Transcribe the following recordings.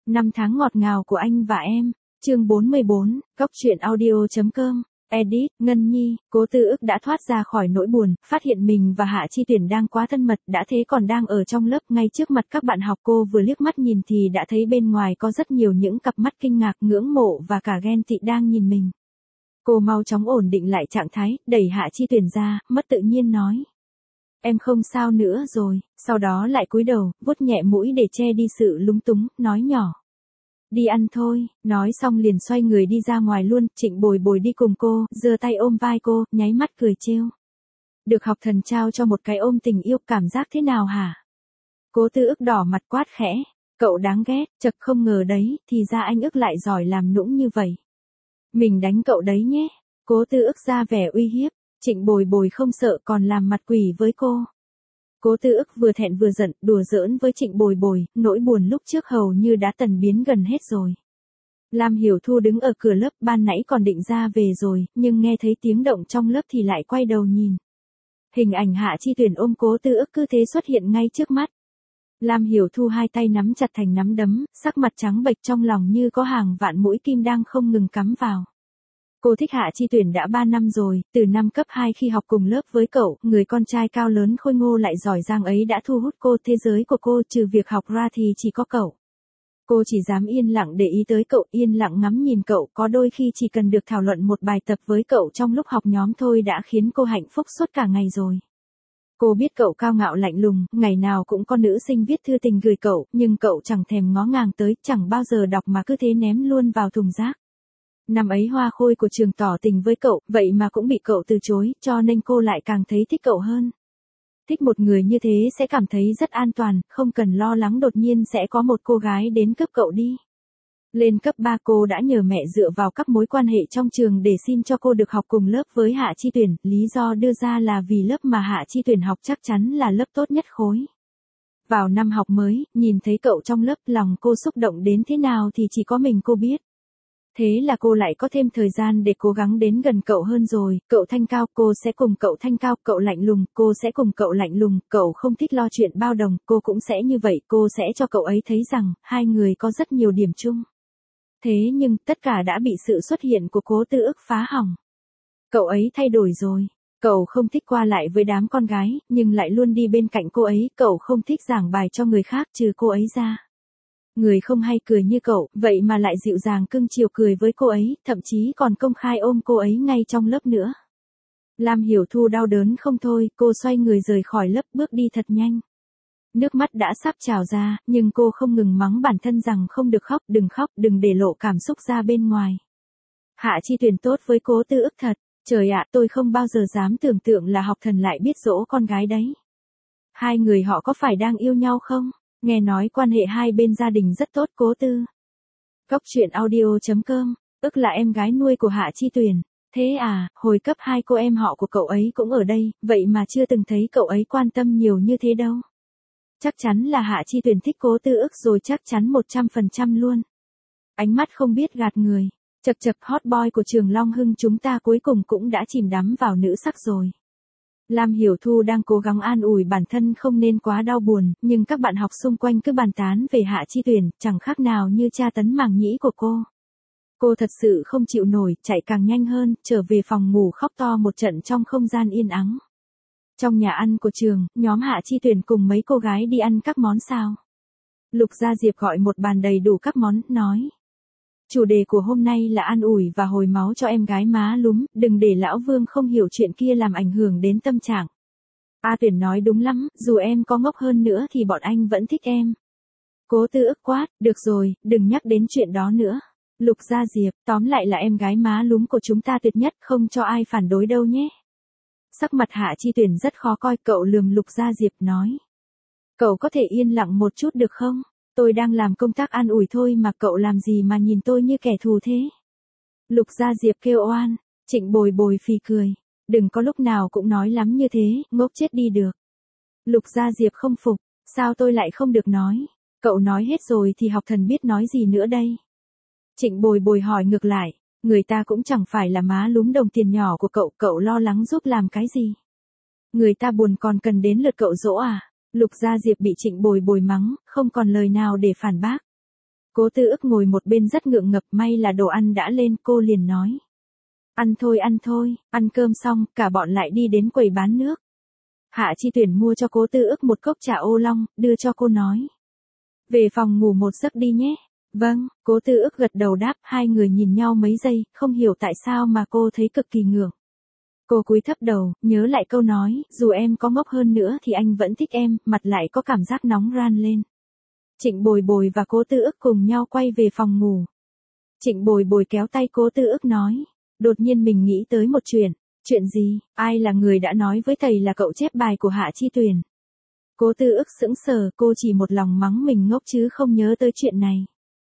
Năm tháng ngọt ngào của anh và em. Chương 44, Cóc truyện audio.com. Edit, Ngân Nhi, Cố Tư Ức đã thoát ra khỏi nỗi buồn, phát hiện mình và Hạ Chi Tuyển đang quá thân mật, đã thế còn đang ở trong lớp ngay trước mặt các bạn học. Cô vừa liếc mắt nhìn thì đã thấy bên ngoài có rất nhiều những cặp mắt kinh ngạc, ngưỡng mộ và cả ghen tị đang nhìn mình. Cô mau chóng ổn định lại trạng thái, đẩy Hạ Chi Tuyển ra, mất tự nhiên nói. Em không sao nữa rồi, sau đó lại cúi đầu, vuốt nhẹ mũi để che đi sự lúng túng, nói nhỏ. Đi ăn thôi, nói xong liền xoay người đi ra ngoài luôn. Trịnh Bồi Bồi đi cùng cô, giơ tay ôm vai cô, nháy mắt cười trêu. Được học thần trao cho một cái ôm tình yêu, cảm giác thế nào hả? Cố Tư Ức đỏ mặt quát khẽ. Cậu đáng ghét, chật không ngờ đấy, thì ra anh Ức lại giỏi làm nũng như vậy. Mình đánh cậu đấy nhé. Cố Tư Ức ra vẻ uy hiếp. Trịnh Bồi Bồi không sợ còn làm mặt quỷ với cô. Cố Tư Ức vừa thẹn vừa giận, đùa giỡn với Trịnh Bồi Bồi, nỗi buồn lúc trước hầu như đã tần biến gần hết rồi. Lam Hiểu Thu đứng ở cửa lớp, ban nãy còn định ra về rồi, nhưng nghe thấy tiếng động trong lớp thì lại quay đầu nhìn. Hình ảnh Hạ Chi Tuyển ôm Cố Tư Ức cứ thế xuất hiện ngay trước mắt. Lam Hiểu Thu hai tay nắm chặt thành nắm đấm, sắc mặt trắng bệch, trong lòng như có hàng vạn mũi kim đang không ngừng cắm vào. Cô thích Hạ Chi Tuyển đã 3 năm rồi, từ năm cấp 2 khi học cùng lớp với cậu, người con trai cao lớn khôi ngô lại giỏi giang ấy đã thu hút cô. Thế giới của cô trừ việc học ra thì chỉ có cậu. Cô chỉ dám yên lặng để ý tới cậu, yên lặng ngắm nhìn cậu, có đôi khi chỉ cần được thảo luận một bài tập với cậu trong lúc học nhóm thôi đã khiến cô hạnh phúc suốt cả ngày rồi. Cô biết cậu cao ngạo lạnh lùng, ngày nào cũng có nữ sinh viết thư tình gửi cậu, nhưng cậu chẳng thèm ngó ngàng tới, chẳng bao giờ đọc mà cứ thế ném luôn vào thùng rác. Năm ấy Hoa Khôi của trường tỏ tình với cậu, vậy mà cũng bị cậu từ chối, cho nên cô lại càng thấy thích cậu hơn. Thích một người như thế sẽ cảm thấy rất an toàn, không cần lo lắng đột nhiên sẽ có một cô gái đến cướp cậu đi. Lên cấp 3 cô đã nhờ mẹ dựa vào các mối quan hệ trong trường để xin cho cô được học cùng lớp với Hạ Chi Tuyển, lý do đưa ra là vì lớp mà Hạ Chi Tuyển học chắc chắn là lớp tốt nhất khối. Vào năm học mới, nhìn thấy cậu trong lớp, lòng cô xúc động đến thế nào thì chỉ có mình cô biết. Thế là cô lại có thêm thời gian để cố gắng đến gần cậu hơn rồi. Cậu thanh cao, cô sẽ cùng cậu thanh cao. Cậu lạnh lùng, cô sẽ cùng cậu lạnh lùng. Cậu không thích lo chuyện bao đồng, cô cũng sẽ như vậy. Cô sẽ cho cậu ấy thấy rằng hai người có rất nhiều điểm chung. Thế nhưng tất cả đã bị sự xuất hiện của Cố Tư Ức phá hỏng. Cậu ấy thay đổi rồi. Cậu không thích qua lại với đám con gái, nhưng lại luôn đi bên cạnh cô ấy. Cậu không thích giảng bài cho người khác trừ cô ấy ra. Người không hay cười như cậu, vậy mà lại dịu dàng cưng chiều cười với cô ấy, thậm chí còn công khai ôm cô ấy ngay trong lớp nữa. Lam Hiểu Thu đau đớn không thôi, cô xoay người rời khỏi lớp, bước đi thật nhanh. Nước mắt đã sắp trào ra, nhưng cô không ngừng mắng bản thân rằng không được khóc, đừng để lộ cảm xúc ra bên ngoài. Hạ Chi Tuyển tốt với Cố Tư Ức thật, trời ạ, tôi không bao giờ dám tưởng tượng là học thần lại biết dỗ con gái đấy. Hai người họ có phải đang yêu nhau không? Nghe nói quan hệ hai bên gia đình rất tốt. Cố Tư. Cóc truyện audio.com. Ức là em gái nuôi của Hạ Chi Tuyển. Thế à, hồi cấp 2 cô em họ của cậu ấy cũng ở đây, vậy mà chưa từng thấy cậu ấy quan tâm nhiều như thế đâu. Chắc chắn là Hạ Chi Tuyển thích Cố Tư Ức rồi, chắc chắn 100% luôn. Ánh mắt không biết gạt người. Chật chật, hot boy của trường Long Hưng chúng ta cuối cùng cũng đã chìm đắm vào nữ sắc rồi. Lam Hiểu Thu đang cố gắng an ủi bản thân không nên quá đau buồn, nhưng các bạn học xung quanh cứ bàn tán về Hạ Chi Tuyển, chẳng khác nào như tra tấn màng nhĩ của cô. Cô thật sự không chịu nổi, chạy càng nhanh hơn, trở về phòng ngủ khóc to một trận trong không gian yên ắng. Trong nhà ăn của trường, nhóm Hạ Chi Tuyển cùng mấy cô gái đi ăn các món sao. Lục Gia Diệp gọi một bàn đầy đủ các món, nói. Chủ đề của hôm nay là an ủi và hồi máu cho em gái má lúm, đừng để lão Vương không hiểu chuyện kia làm ảnh hưởng đến tâm trạng. A Tuyển nói đúng lắm, dù em có ngốc hơn nữa thì bọn anh vẫn thích em. Cố Tư Ức quát, được rồi, đừng nhắc đến chuyện đó nữa. Lục Gia Diệp, tóm lại là em gái má lúm của chúng ta tuyệt nhất, không cho ai phản đối đâu nhé. Sắc mặt Hạ Chi Tuyển rất khó coi, cậu lườm Lục Gia Diệp nói. Cậu có thể yên lặng một chút được không? Tôi đang làm công tác an ủi thôi mà cậu làm gì mà nhìn tôi như kẻ thù thế? Lục Gia Diệp kêu oan. Trịnh Bồi Bồi phì cười. Đừng có lúc nào cũng nói lắm như thế, ngốc chết đi được. Lục Gia Diệp không phục. Sao tôi lại không được nói? Cậu nói hết rồi thì học thần biết nói gì nữa đây? Trịnh Bồi Bồi hỏi ngược lại. Người ta cũng chẳng phải là má lúm đồng tiền nhỏ của cậu, cậu lo lắng giúp làm cái gì? Người ta buồn còn cần đến lượt cậu dỗ à? Lục Gia Diệp bị Trịnh Bồi Bồi mắng, không còn lời nào để phản bác. Cố Tư Ức ngồi một bên rất ngượng ngập, may là đồ ăn đã lên, cô liền nói. Ăn thôi, ăn cơm xong, cả bọn lại đi đến quầy bán nước. Hạ Chi Tuyển mua cho Cố Tư Ức một cốc trà ô long, đưa cho cô nói. Về phòng ngủ một giấc đi nhé. Vâng, Cố Tư Ức gật đầu đáp, hai người nhìn nhau mấy giây, không hiểu tại sao mà cô thấy cực kỳ ngượng. Cô cúi thấp đầu, nhớ lại câu nói, dù em có ngốc hơn nữa thì anh vẫn thích em, mặt lại có cảm giác nóng ran lên. Trịnh Bồi Bồi và Cố Tư Ức cùng nhau quay về phòng ngủ. Trịnh Bồi Bồi kéo tay Cố Tư Ức nói. Đột nhiên mình nghĩ tới một chuyện. Chuyện gì? Ai là người đã nói với thầy là cậu chép bài của Hạ Chi Tuyển? Cố Tư Ức sững sờ, cô chỉ một lòng mắng mình ngốc chứ không nhớ tới chuyện này.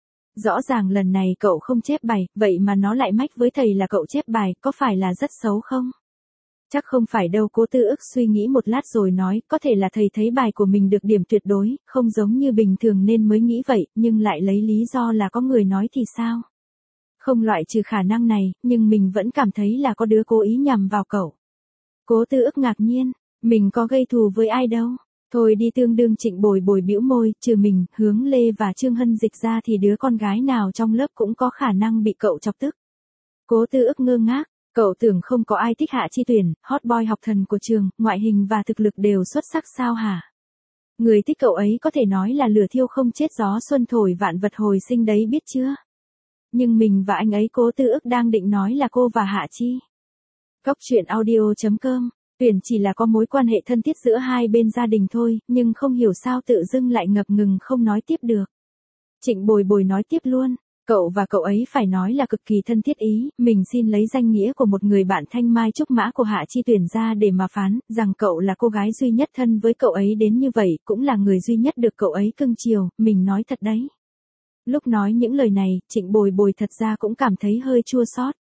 Rõ ràng lần này cậu không chép bài, vậy mà nó lại mách với thầy là cậu chép bài, có phải là rất xấu không? Chắc không phải đâu. Cố Tư Ức suy nghĩ một lát rồi nói, có thể là thầy thấy bài của mình được điểm tuyệt đối, không giống như bình thường nên mới nghĩ vậy, nhưng lại lấy lý do là có người nói thì sao? Không loại trừ khả năng này, nhưng mình vẫn cảm thấy là có đứa cố ý nhằm vào cậu. Cố Tư Ức ngạc nhiên, mình có gây thù với ai đâu. Thôi đi, tương đương. Trịnh Bồi Bồi bĩu môi, trừ mình, Hướng Lê và Trương Hân Dịch ra thì đứa con gái nào trong lớp cũng có khả năng bị cậu chọc tức. Cố Tư Ức ngơ ngác, cậu tưởng không có ai thích Hạ Chi Tuyển, hot boy học thần của trường, ngoại hình và thực lực đều xuất sắc sao hả? Người thích cậu ấy có thể nói là lửa thiêu không chết gió xuân thổi vạn vật hồi sinh đấy biết chưa? Nhưng mình và anh ấy. Cố Tư Ức đang định nói là cô và Hạ Chi. Cóc truyện audio.com, Tuyển chỉ là có mối quan hệ thân thiết giữa hai bên gia đình thôi, nhưng không hiểu sao tự dưng lại ngập ngừng không nói tiếp được. Trịnh Bồi Bồi nói tiếp luôn, cậu và cậu ấy phải nói là cực kỳ thân thiết ý, mình xin lấy danh nghĩa của một người bạn thanh mai trúc mã của Hạ Chi Tuyển ra để mà phán, rằng cậu là cô gái duy nhất thân với cậu ấy đến như vậy, cũng là người duy nhất được cậu ấy cưng chiều, mình nói thật đấy. Lúc nói những lời này, Trịnh Bồi Bồi thật ra cũng cảm thấy hơi chua xót.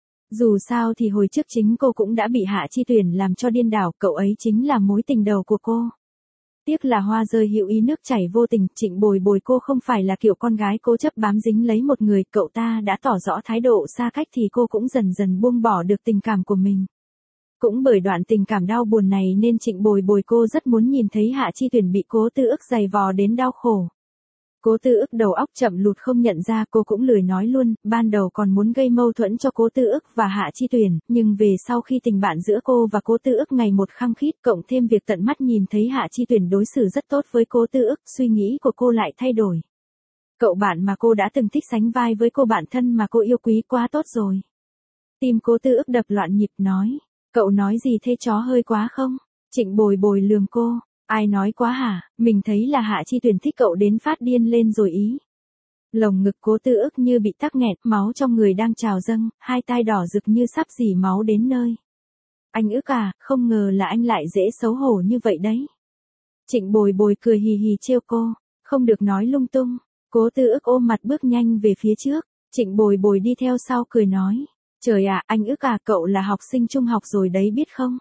Dù sao thì hồi trước chính cô cũng đã bị Hạ Chi Tuyển làm cho điên đảo, cậu ấy chính là mối tình đầu của cô. Tiếc là hoa rơi hữu ý nước chảy vô tình, Trịnh Bồi Bồi cô không phải là kiểu con gái cố chấp bám dính lấy một người, cậu ta đã tỏ rõ thái độ xa cách thì cô cũng dần dần buông bỏ được tình cảm của mình. Cũng bởi đoạn tình cảm đau buồn này nên Trịnh Bồi Bồi cô rất muốn nhìn thấy Hạ Chi Tuyển bị Cố Tư Ức giày vò đến đau khổ. Cố Tư Ức đầu óc chậm lụt không nhận ra, cô cũng lười nói luôn, ban đầu còn muốn gây mâu thuẫn cho Cố Tư Ức và Hạ Chi Tuyển, nhưng về sau khi tình bạn giữa cô và Cố Tư Ức ngày một khăng khít, cộng thêm việc tận mắt nhìn thấy Hạ Chi Tuyển đối xử rất tốt với Cố Tư Ức, suy nghĩ của cô lại thay đổi. Cậu bạn mà cô đã từng thích sánh vai với cô bạn thân mà cô yêu quý quá tốt rồi. Tim Cố Tư Ức đập loạn nhịp nói, cậu nói gì thế, chó hơi quá không? Trịnh Bồi Bồi lườm cô. Ai nói quá hả, mình thấy là Hạ Chi Tuyển thích cậu đến phát điên lên rồi ý. Lồng ngực Cố Tư Ức như bị tắc nghẹn, máu trong người đang trào dâng, hai tai đỏ rực như sắp rỉ máu đến nơi. Anh Ức à, không ngờ là anh lại dễ xấu hổ như vậy đấy. Trịnh Bồi Bồi cười hì hì trêu cô, không được nói lung tung. Cố Tư Ức ôm mặt bước nhanh về phía trước, Trịnh Bồi Bồi đi theo sau cười nói, trời ạ, anh Ức à, cậu là học sinh trung học rồi đấy biết không?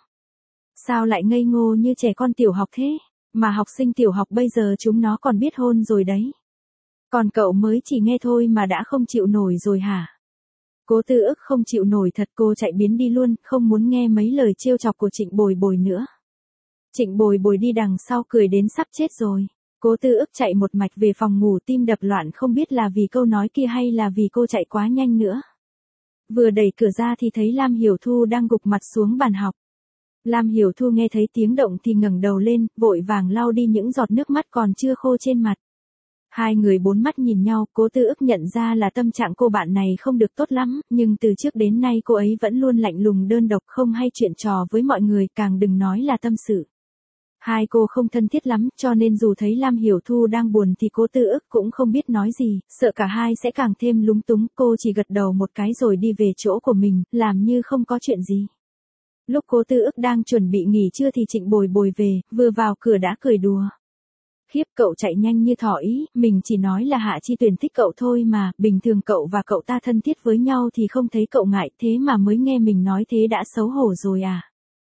Sao lại ngây ngô như trẻ con tiểu học thế? Mà học sinh tiểu học bây giờ chúng nó còn biết hôn rồi đấy. Còn cậu mới chỉ nghe thôi mà đã không chịu nổi rồi hả? Cố Tư Ức không chịu nổi thật, cô chạy biến đi luôn, không muốn nghe mấy lời trêu chọc của Trịnh Bồi Bồi nữa. Trịnh Bồi Bồi đi đằng sau cười đến sắp chết rồi. Cố Tư Ức chạy một mạch về phòng ngủ, tim đập loạn không biết là vì câu nói kia hay là vì cô chạy quá nhanh nữa. Vừa đẩy cửa ra thì thấy Lam Hiểu Thu đang gục mặt xuống bàn học. Lam Hiểu Thu nghe thấy tiếng động thì ngẩng đầu lên, vội vàng lau đi những giọt nước mắt còn chưa khô trên mặt. Hai người bốn mắt nhìn nhau, Cố Tư Ức nhận ra là tâm trạng cô bạn này không được tốt lắm, nhưng từ trước đến nay cô ấy vẫn luôn lạnh lùng đơn độc, không hay chuyện trò với mọi người, càng đừng nói là tâm sự. Hai cô không thân thiết lắm, cho nên dù thấy Lam Hiểu Thu đang buồn thì Cố Tư Ức cũng không biết nói gì, sợ cả hai sẽ càng thêm lúng túng, cô chỉ gật đầu một cái rồi đi về chỗ của mình, làm như không có chuyện gì. Lúc Cố Tư Ức đang chuẩn bị nghỉ trưa thì Trịnh Bồi Bồi về, vừa vào cửa đã cười đùa. Khiếp, cậu chạy nhanh như thỏ ý, mình chỉ nói là Hạ Chi Tuyển thích cậu thôi mà, bình thường cậu và cậu ta thân thiết với nhau thì không thấy cậu ngại, thế mà mới nghe mình nói thế đã xấu hổ rồi à.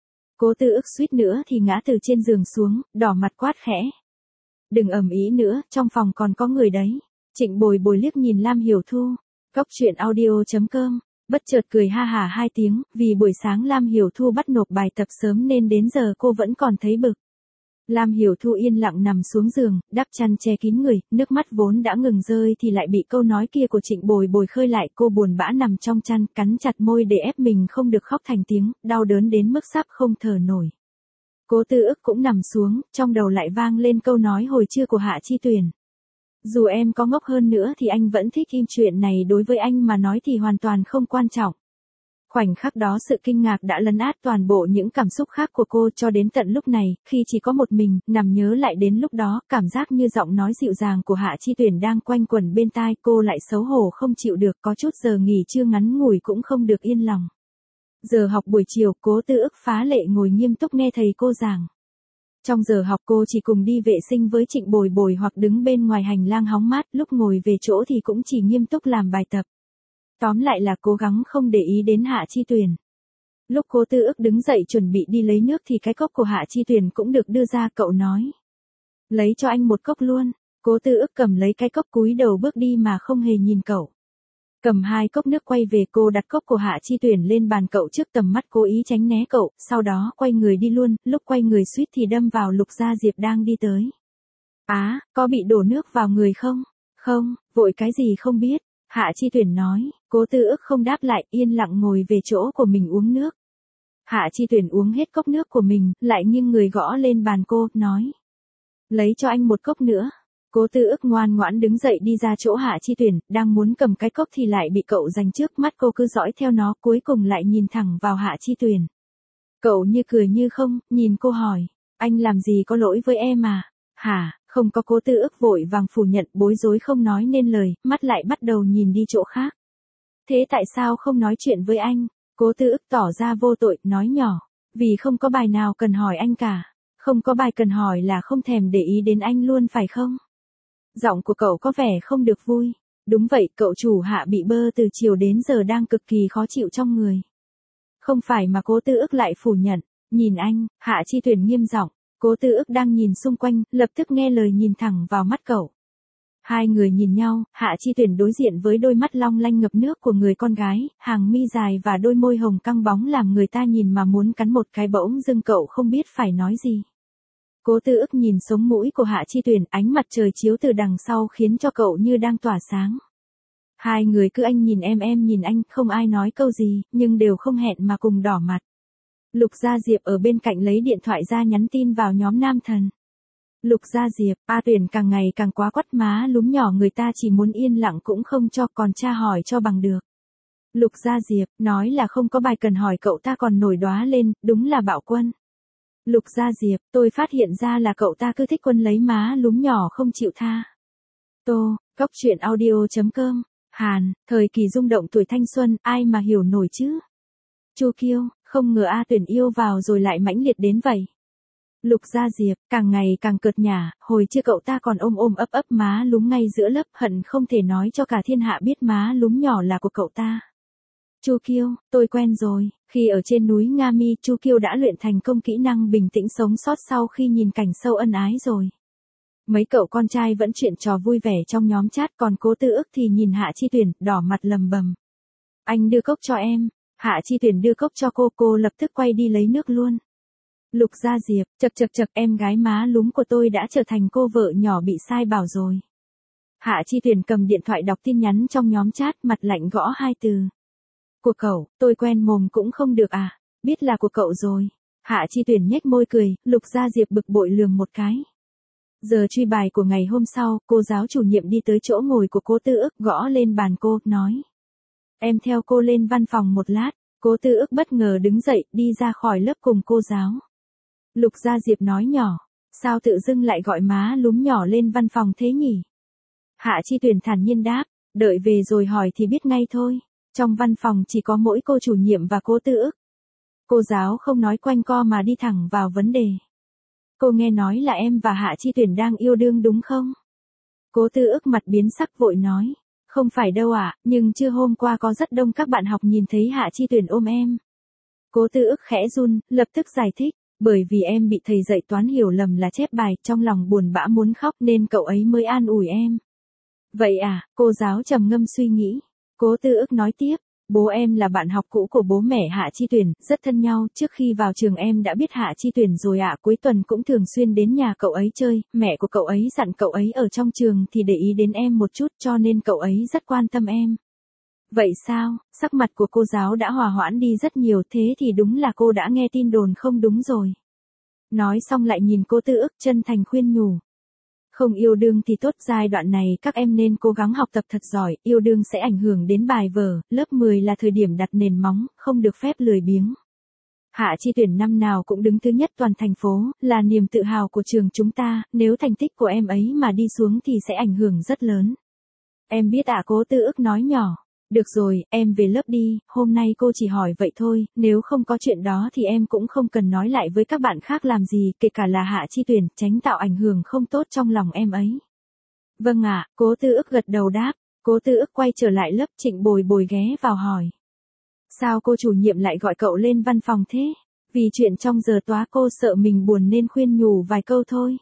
Cố Tư Ức suýt nữa thì ngã từ trên giường xuống, đỏ mặt quát khẽ. Đừng ầm ĩ nữa, trong phòng còn có người đấy. Trịnh Bồi Bồi liếc nhìn Lam Hiểu Thu. Cóc truyện audio.com, bất chợt cười ha hả hai tiếng, vì buổi sáng Lam Hiểu Thu bắt nộp bài tập sớm nên đến giờ cô vẫn còn thấy bực. Lam Hiểu Thu yên lặng nằm xuống giường, đắp chăn che kín người, nước mắt vốn đã ngừng rơi thì lại bị câu nói kia của Trịnh Bồi Bồi khơi lại. Cô buồn bã nằm trong chăn, cắn chặt môi để ép mình không được khóc thành tiếng, đau đớn đến mức sắp không thở nổi. Cố Tư Ức cũng nằm xuống, trong đầu lại vang lên câu nói hồi trưa của Hạ Chi Tuyền. Dù em có ngốc hơn nữa thì anh vẫn thích im, chuyện này đối với anh mà nói thì hoàn toàn không quan trọng. Khoảnh khắc đó sự kinh ngạc đã lấn át toàn bộ những cảm xúc khác của cô cho đến tận lúc này, khi chỉ có một mình, nằm nhớ lại đến lúc đó, cảm giác như giọng nói dịu dàng của Hạ Chi Tuyền đang quanh quẩn bên tai cô lại xấu hổ không chịu được, có chút giờ nghỉ trưa ngắn ngủi cũng không được yên lòng. Giờ học buổi chiều, Cố Tư Ức phá lệ ngồi nghiêm túc nghe thầy cô giảng. Trong giờ học cô chỉ cùng đi vệ sinh với Trịnh Bồi Bồi hoặc đứng bên ngoài hành lang hóng mát, lúc ngồi về chỗ thì cũng chỉ nghiêm túc làm bài tập. Tóm lại là cố gắng không để ý đến Hạ Chi Tuyền. Lúc Cố Tư Ức đứng dậy chuẩn bị đi lấy nước thì cái cốc của Hạ Chi Tuyền cũng được đưa ra, cậu nói. Lấy cho anh một cốc luôn. Cố Tư Ức cầm lấy cái cốc cúi đầu bước đi mà không hề nhìn cậu. Cầm 2 cốc nước quay về, cô đặt cốc của Hạ Chi Tuyền lên bàn cậu trước tầm mắt, cố ý tránh né cậu, sau đó quay người đi luôn, lúc quay người suýt thì đâm vào Lục Gia Diệp đang đi tới. Á, có bị đổ nước vào người không? Không, vội cái gì không biết. Hạ Chi Tuyền nói. Cố Tư Ức không đáp lại, yên lặng ngồi về chỗ của mình uống nước. Hạ Chi Tuyền uống hết cốc nước của mình, lại nghiêng người gõ lên bàn cô, nói. Lấy cho anh một cốc nữa. Cố Tư Ức ngoan ngoãn đứng dậy đi ra chỗ Hạ Chi Tuyền, đang muốn cầm cái cốc thì lại bị cậu giành trước, mắt cô cứ dõi theo nó, cuối cùng lại nhìn thẳng vào Hạ Chi Tuyền. Cậu như cười như không, nhìn cô hỏi. Anh làm gì có lỗi với em à? Hả? Không có. Cố Tư Ức vội vàng phủ nhận, bối rối không nói nên lời, mắt lại bắt đầu nhìn đi chỗ khác. Thế tại sao không nói chuyện với anh? Cố Tư Ức tỏ ra vô tội, nói nhỏ. Vì không có bài nào cần hỏi anh cả. Không có bài cần hỏi là không thèm để ý đến anh luôn phải không? Giọng của cậu có vẻ không được vui. Đúng vậy, cậu chủ Hạ bị bơ từ chiều đến giờ đang cực kỳ khó chịu trong người. Không phải mà. Cố Tư Ức lại phủ nhận. Nhìn anh, Hạ Chi Tuyền nghiêm giọng. Cố Tư Ức đang nhìn xung quanh, lập tức nghe lời nhìn thẳng vào mắt cậu. Hai người nhìn nhau, Hạ Chi Tuyền đối diện với đôi mắt long lanh ngập nước của người con gái, hàng mi dài và đôi môi hồng căng bóng làm người ta nhìn mà muốn cắn một cái, bỗng dưng cậu không biết phải nói gì. Cố Tư Ức nhìn sống mũi của Hạ Chi Tuyền, ánh mặt trời chiếu từ đằng sau khiến cho cậu như đang tỏa sáng. Hai người cứ anh nhìn em nhìn anh, không ai nói câu gì, nhưng đều không hẹn mà cùng đỏ mặt. Lục Gia Diệp ở bên cạnh lấy điện thoại ra nhắn tin vào nhóm nam thần. Lục Gia Diệp, A Tuyền càng ngày càng quá quắt, má lúm nhỏ người ta chỉ muốn yên lặng cũng không cho, còn tra hỏi cho bằng được. Lục Gia Diệp, nói là không có bài cần hỏi cậu ta còn nổi đóa lên, đúng là bạo quân. Lục Gia Diệp, tôi phát hiện ra là cậu ta cứ thích quân lấy má lúm nhỏ không chịu tha. Tô, Cóc Truyện Audio.com, Hàn, thời kỳ rung động tuổi thanh xuân, ai mà hiểu nổi chứ. Chu Kiêu, không ngờ A Tuyền yêu vào rồi lại mãnh liệt đến vậy. Lục Gia Diệp, càng ngày càng cợt nhả, hồi chưa cậu ta còn ôm ấp má lúm ngay giữa lớp, hận không thể nói cho cả thiên hạ biết má lúm nhỏ là của cậu ta. Chu Kiêu, tôi quen rồi, khi ở trên núi Nga Mi, Chu Kiêu đã luyện thành công kỹ năng bình tĩnh sống sót sau khi nhìn cảnh sâu ân ái rồi. Mấy cậu con trai vẫn chuyện trò vui vẻ trong nhóm chat, còn Cố Tư Ức thì nhìn Hạ Chi Tuyền, đỏ mặt lầm bầm. Anh đưa cốc cho em. Hạ Chi Tuyền đưa cốc cho cô lập tức quay đi lấy nước luôn. Lục Gia Diệp, chật, em gái má lúm của tôi đã trở thành cô vợ nhỏ bị sai bảo rồi. Hạ Chi Tuyền cầm điện thoại đọc tin nhắn trong nhóm chat, mặt lạnh gõ 2 từ. Của cậu, tôi quen mồm cũng không được à, biết là của cậu rồi. Hạ Chi Tuyền nhếch môi cười, Lục Gia Diệp bực bội lườm một cái. Giờ truy bài của ngày hôm sau, cô giáo chủ nhiệm đi tới chỗ ngồi của Cố Tư Ức, gõ lên bàn cô, nói. Em theo cô lên văn phòng một lát. Cố Tư Ức bất ngờ đứng dậy, đi ra khỏi lớp cùng cô giáo. Lục Gia Diệp nói nhỏ, sao tự dưng lại gọi má lúm nhỏ lên văn phòng thế nhỉ? Hạ Chi Tuyền thản nhiên đáp, đợi về rồi hỏi thì biết ngay thôi. Trong văn phòng chỉ có mỗi cô chủ nhiệm và Cố Tư Ức. Cô giáo không nói quanh co mà đi thẳng vào vấn đề. Cô nghe nói là em và Hạ Chi Tuyền đang yêu đương đúng không? Cố Tư Ức mặt biến sắc vội nói. Không phải đâu ạ, nhưng trưa hôm qua có rất đông các bạn học nhìn thấy Hạ Chi Tuyền ôm em. Cố Tư Ức khẽ run, lập tức giải thích. Bởi vì em bị thầy dạy toán hiểu lầm là chép bài, trong lòng buồn bã muốn khóc nên cậu ấy mới an ủi em. Vậy à, cô giáo trầm ngâm suy nghĩ. Cố Tư Ức nói tiếp, Bố em là bạn học cũ của bố mẹ Hạ Chi Tuyển, rất thân nhau, trước khi vào trường em đã biết Hạ Chi Tuyển rồi ạ, cuối tuần cũng thường xuyên đến nhà cậu ấy chơi, mẹ của cậu ấy dặn cậu ấy ở trong trường thì để ý đến em một chút cho nên cậu ấy rất quan tâm em. Vậy sao, sắc mặt của cô giáo đã hòa hoãn đi rất nhiều, thế thì đúng là cô đã nghe tin đồn không đúng rồi. Nói xong lại nhìn cô Tư Ức chân thành khuyên nhủ. Không yêu đương thì tốt, giai đoạn này các em nên cố gắng học tập thật giỏi, yêu đương sẽ ảnh hưởng đến bài vở, lớp 10 là thời điểm đặt nền móng, không được phép lười biếng. Hạ Chi Tuyển năm nào cũng đứng thứ nhất toàn thành phố, là niềm tự hào của trường chúng ta, nếu thành tích của em ấy mà đi xuống thì sẽ ảnh hưởng rất lớn. Em biết ạ, Cố Tư Ức nói nhỏ. Được rồi, em về lớp đi, hôm nay cô chỉ hỏi vậy thôi, nếu không có chuyện đó thì em cũng không cần nói lại với các bạn khác làm gì, kể cả là Hạ Chi Tuyển, tránh tạo ảnh hưởng không tốt trong lòng em ấy. Vâng ạ, Cố Tư Ức gật đầu đáp, Cố Tư Ức quay trở lại lớp, Trịnh Bồi Bồi ghé vào hỏi. Sao cô chủ nhiệm lại gọi cậu lên văn phòng thế? Vì chuyện trong giờ toán cô sợ mình buồn nên khuyên nhủ vài câu thôi.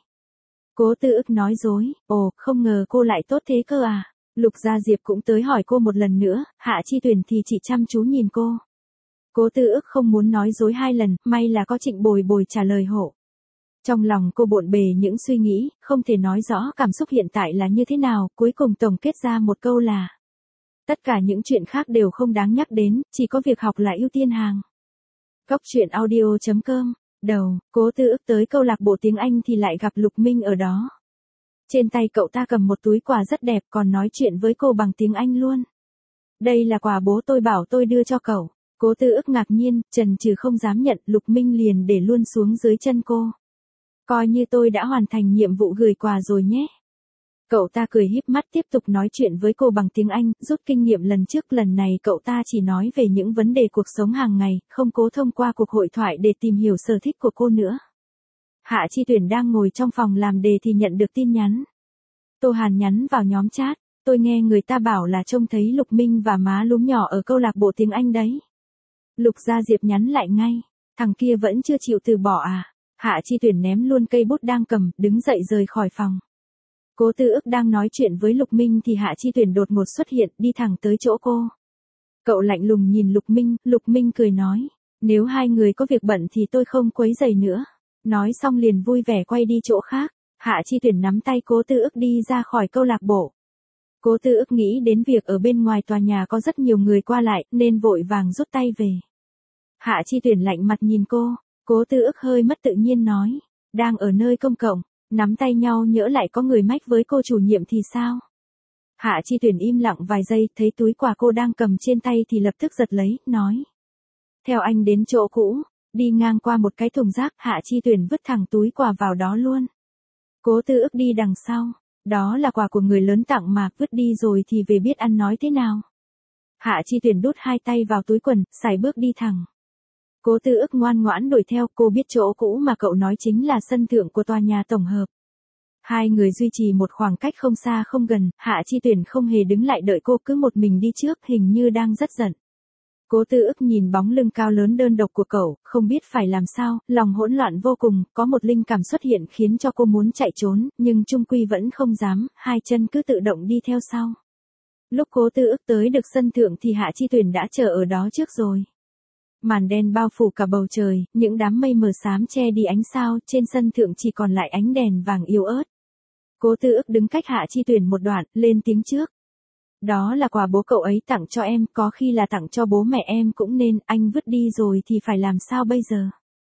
Cố Tư Ức nói dối, ồ, không ngờ cô lại tốt thế cơ à? Lục Gia Diệp cũng tới hỏi cô một lần nữa, Hạ Chi Tuyển thì chỉ chăm chú nhìn cô. Cố Tư Ức không muốn nói dối hai lần, may là có Trịnh Bồi Bồi trả lời hộ. Trong lòng cô bộn bề những suy nghĩ, không thể nói rõ cảm xúc hiện tại là như thế nào, cuối cùng tổng kết ra một câu là tất cả những chuyện khác đều không đáng nhắc đến, chỉ có việc học là ưu tiên hàng. Cốc truyện audio.com. Đầu, Cố Tư Ức tới câu lạc bộ tiếng Anh thì lại gặp Lục Minh ở đó. Trên tay cậu ta cầm một túi quà rất đẹp, còn nói chuyện với cô bằng tiếng Anh luôn. Đây là quà bố tôi bảo tôi đưa cho cậu. Cố Tư Ức ngạc nhiên, chần chừ không dám nhận, Lục Minh liền để luôn xuống dưới chân cô. Coi như tôi đã hoàn thành nhiệm vụ gửi quà rồi nhé. Cậu ta cười híp mắt tiếp tục nói chuyện với cô bằng tiếng Anh, rút kinh nghiệm lần trước, lần này cậu ta chỉ nói về những vấn đề cuộc sống hàng ngày, không cố thông qua cuộc hội thoại để tìm hiểu sở thích của cô nữa. Hạ Chi Tuyển đang ngồi trong phòng làm đề thì nhận được tin nhắn. Tô Hàn nhắn vào nhóm chat, tôi nghe người ta bảo là trông thấy Lục Minh và má lúm nhỏ ở câu lạc bộ tiếng Anh đấy. Lục Gia Diệp nhắn lại ngay, thằng kia vẫn chưa chịu từ bỏ à? Hạ Chi Tuyển ném luôn cây bút đang cầm, đứng dậy rời khỏi phòng. Cố Tư Ức đang nói chuyện với Lục Minh thì Hạ Chi Tuyển đột ngột xuất hiện, đi thẳng tới chỗ cô. Cậu lạnh lùng nhìn Lục Minh cười nói, nếu hai người có việc bận thì tôi không quấy rầy nữa. Nói xong liền vui vẻ quay đi chỗ khác. Hạ Chi Tuyển nắm tay Cố Tư Ức đi ra khỏi câu lạc bộ. Cố Tư Ức nghĩ đến việc ở bên ngoài tòa nhà có rất nhiều người qua lại, nên vội vàng rút tay về. Hạ Chi Tuyển lạnh mặt nhìn cô, Cố Tư Ức hơi mất tự nhiên nói, đang ở nơi công cộng, nắm tay nhau nhỡ lại có người mách với cô chủ nhiệm thì sao? Hạ Chi Tuyển im lặng vài giây, thấy túi quà cô đang cầm trên tay thì lập tức giật lấy, nói. Theo anh đến chỗ cũ, đi ngang qua một cái thùng rác, Hạ Chi Tuyển vứt thẳng túi quà vào đó luôn. Cố Tư Ức đi đằng sau, đó là quà của người lớn tặng mà, vứt đi rồi thì về biết ăn nói thế nào. Hạ Chi Tuyển đút hai tay vào túi quần, sải bước đi thẳng. Cố Tư Ức ngoan ngoãn đuổi theo, cô biết chỗ cũ mà cậu nói chính là sân thượng của tòa nhà tổng hợp. Hai người duy trì một khoảng cách không xa không gần, Hạ Chi Tuyển không hề đứng lại đợi cô, cứ một mình đi trước, hình như đang rất giận. Cố Tư Ức nhìn bóng lưng cao lớn đơn độc của cậu, không biết phải làm sao, lòng hỗn loạn vô cùng, có một linh cảm xuất hiện khiến cho cô muốn chạy trốn, nhưng chung quy vẫn không dám, hai chân cứ tự động đi theo sau. Lúc Cố Tư Ức tới được sân thượng thì Hạ Chi Tuyển đã chờ ở đó trước rồi. Màn đen bao phủ cả bầu trời, những đám mây mờ xám che đi ánh sao, trên sân thượng chỉ còn lại ánh đèn vàng yếu ớt. Cố Tư Ức đứng cách Hạ Chi Tuyển một đoạn, lên tiếng trước. Đó là quà bố cậu ấy tặng cho em, có khi là tặng cho bố mẹ em cũng nên, anh vứt đi rồi thì phải làm sao bây giờ?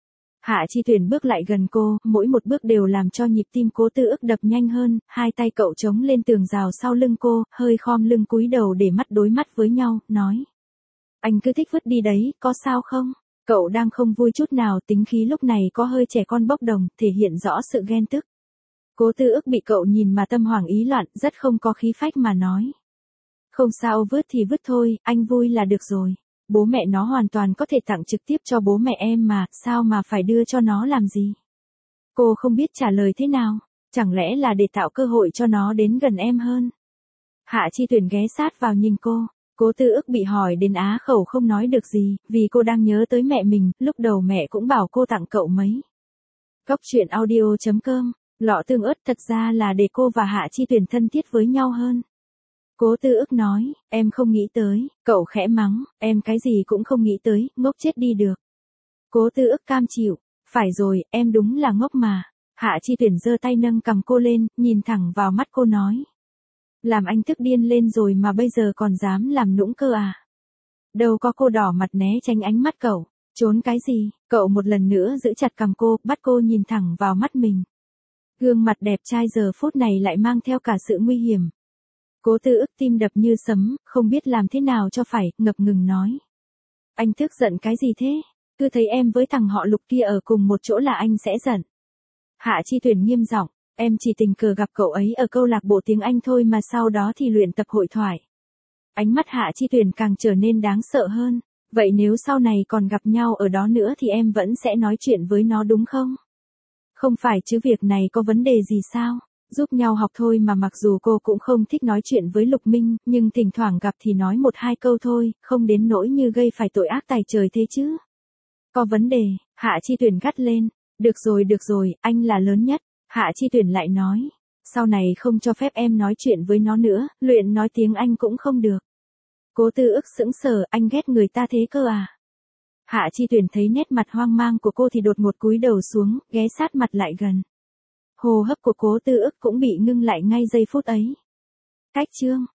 Hạ Chi Tuyển bước lại gần cô, mỗi một bước đều làm cho nhịp tim Cố Tư Ức đập nhanh hơn, hai tay cậu chống lên tường rào sau lưng cô, hơi khom lưng cúi đầu để mắt đối mắt với nhau, nói. Anh cứ thích vứt đi đấy, có sao không? Cậu đang không vui chút nào, tính khí lúc này có hơi trẻ con bốc đồng, thể hiện rõ sự ghen tức. Cố Tư Ức bị cậu nhìn mà tâm hoảng ý loạn, rất không có khí phách mà nói. Không sao, vứt thì vứt thôi, anh vui là được rồi. Bố mẹ nó hoàn toàn có thể tặng trực tiếp cho bố mẹ em mà, sao mà phải đưa cho nó làm gì? Cô không biết trả lời thế nào, chẳng lẽ là để tạo cơ hội cho nó đến gần em hơn? Hạ Chi Tuyển ghé sát vào nhìn cô, Cố Tư Ức bị hỏi đến á khẩu không nói được gì, vì cô đang nhớ tới mẹ mình, lúc đầu mẹ cũng bảo cô tặng cậu mấy. Cốc truyện audio.com, lọ tương ớt thật ra là để cô và Hạ Chi Tuyển thân thiết với nhau hơn. Cố Tư Ức nói, em không nghĩ tới, cậu khẽ mắng, em cái gì cũng không nghĩ tới, ngốc chết đi được. Cố Tư Ức cam chịu, phải rồi, em đúng là ngốc mà. Hạ Chi Tuyển giơ tay nâng cằm cô lên, nhìn thẳng vào mắt cô nói. Làm anh tức điên lên rồi mà bây giờ còn dám làm nũng cơ à? Đâu có, cô đỏ mặt né tránh ánh mắt cậu. Trốn cái gì? Cậu một lần nữa giữ chặt cằm cô, bắt cô nhìn thẳng vào mắt mình. Gương mặt đẹp trai giờ phút này lại mang theo cả sự nguy hiểm. Cố Tư Ức tim đập như sấm, không biết làm thế nào cho phải, ngập ngừng nói. Anh tức giận cái gì thế? Cứ thấy em với thằng họ Lục kia ở cùng một chỗ là anh sẽ giận. Hạ Chi Tuyển nghiêm giọng, em chỉ tình cờ gặp cậu ấy ở câu lạc bộ tiếng Anh thôi mà sau đó thì luyện tập hội thoại. Ánh mắt Hạ Chi Tuyển càng trở nên đáng sợ hơn. Vậy nếu sau này còn gặp nhau ở đó nữa thì em vẫn sẽ nói chuyện với nó đúng không? Không phải chứ, việc này có vấn đề gì sao? Giúp nhau học thôi mà, mặc dù cô cũng không thích nói chuyện với Lục Minh, nhưng thỉnh thoảng gặp thì nói một hai câu thôi, không đến nỗi như gây phải tội ác tày trời thế chứ. Có vấn đề, Hạ Chi Tuyển gắt lên. Được rồi, anh là lớn nhất. Hạ Chi Tuyển lại nói. Sau này không cho phép em nói chuyện với nó nữa, luyện nói tiếng Anh cũng không được. Cố Tư Ức sững sờ, anh ghét người ta thế cơ à? Hạ Chi Tuyển thấy nét mặt hoang mang của cô thì đột ngột cúi đầu xuống, ghé sát mặt lại gần. Hô hấp của Cố Tư Ức cũng bị ngưng lại ngay giây phút ấy. Cách chương